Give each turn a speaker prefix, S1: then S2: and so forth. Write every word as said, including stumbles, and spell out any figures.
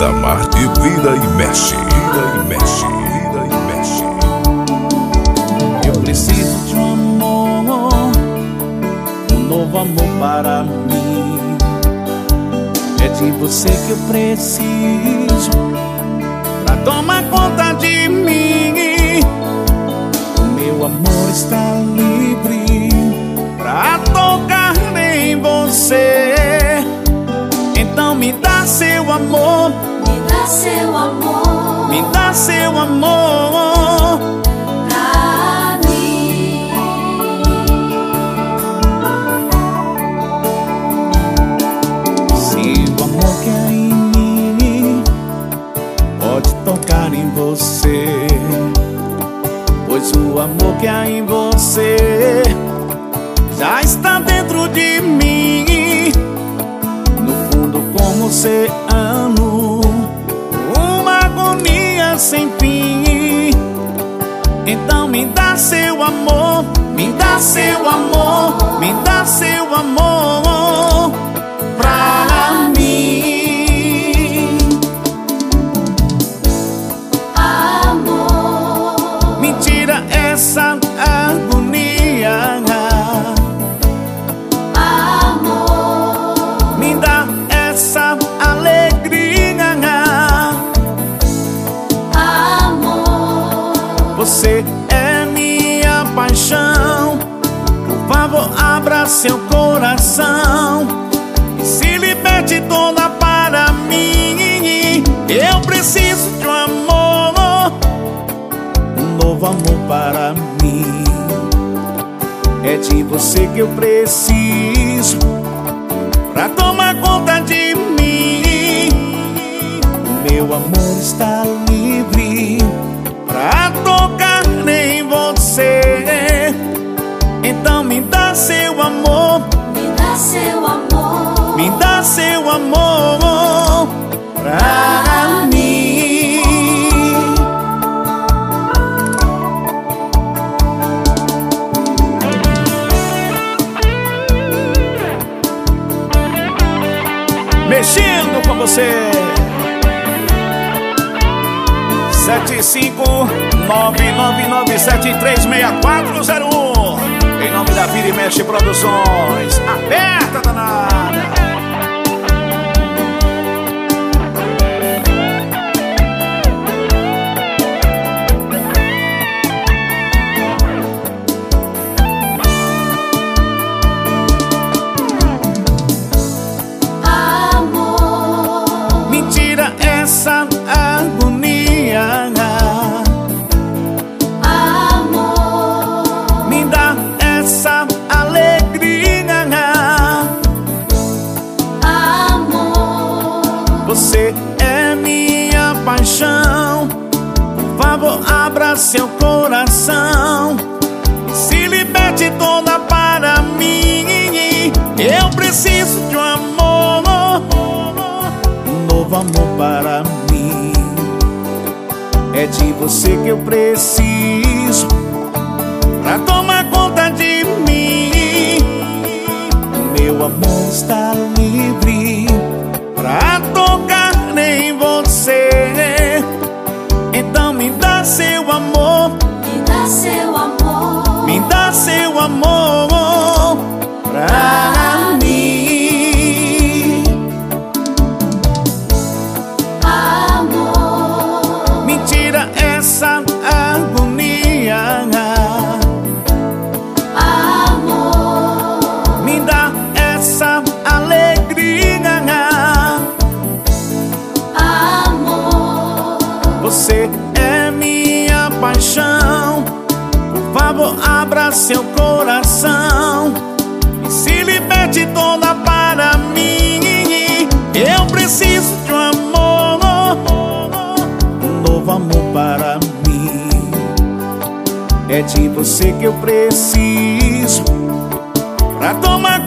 S1: Adamarte vira e mexe, vira e mexe, vira e mexe.
S2: Eu preciso de um amor, um novo amor para mim. É de você que eu preciso pra tomar conta de mim. O meu amor está livre pra tocar em você. Então me dá seu amor,
S3: me dá seu amor,
S2: me dá seu amor
S3: pra mim.
S2: Se o amor que há em mim pode tocar em você, pois o amor que há em você já está dentro de mim. No fundo como oceano, uma agonia sem fim. Então me dá seu amor, me dá seu amor, me dá seu amor pra mim.
S3: Amor,
S2: Me tira essa agonia.
S3: amor,
S2: Me dá essa alegria.
S3: amor,
S2: Você é minha paixão. Por favor, abra seu coração e se liberte toda para mim. Eu preciso de um amor, um novo amor para mim. É de você que eu preciso pra tomar conta de mim. O meu amor está livre pra tocar em você. Então me dá seu amor,
S3: me dá seu amor,
S2: me dá seu amor pra mim. Mexendo com você. Sete cinco nove nove nove sete três seis quatro zero um. Em nome da Vira e Mexe Produções. Aperta, danada.
S3: amor,
S2: Me tira essa agonia.
S3: amor,
S2: Me dá essa alegria.
S3: amor,
S2: Você é minha paixão. Por favor, abra seu coração e se liberte toda para mim. Eu preciso de um amor, um novo amor para mim. É de você que eu preciso pra tomar conta de mim. O meu amor está livre pra tocar em você. Então me dá seu amor,
S3: me dá seu amor,
S2: me dá seu amor pra mim.
S3: amor,
S2: Me tira essa agonia.
S3: amor,
S2: Me dá essa alegria.
S3: amor,
S2: Você é minha paixão. Por favor, abra seu coração e se liberte toda para mim. Eu preciso de um amor, um novo amor para mim. É de você que eu preciso pra tomar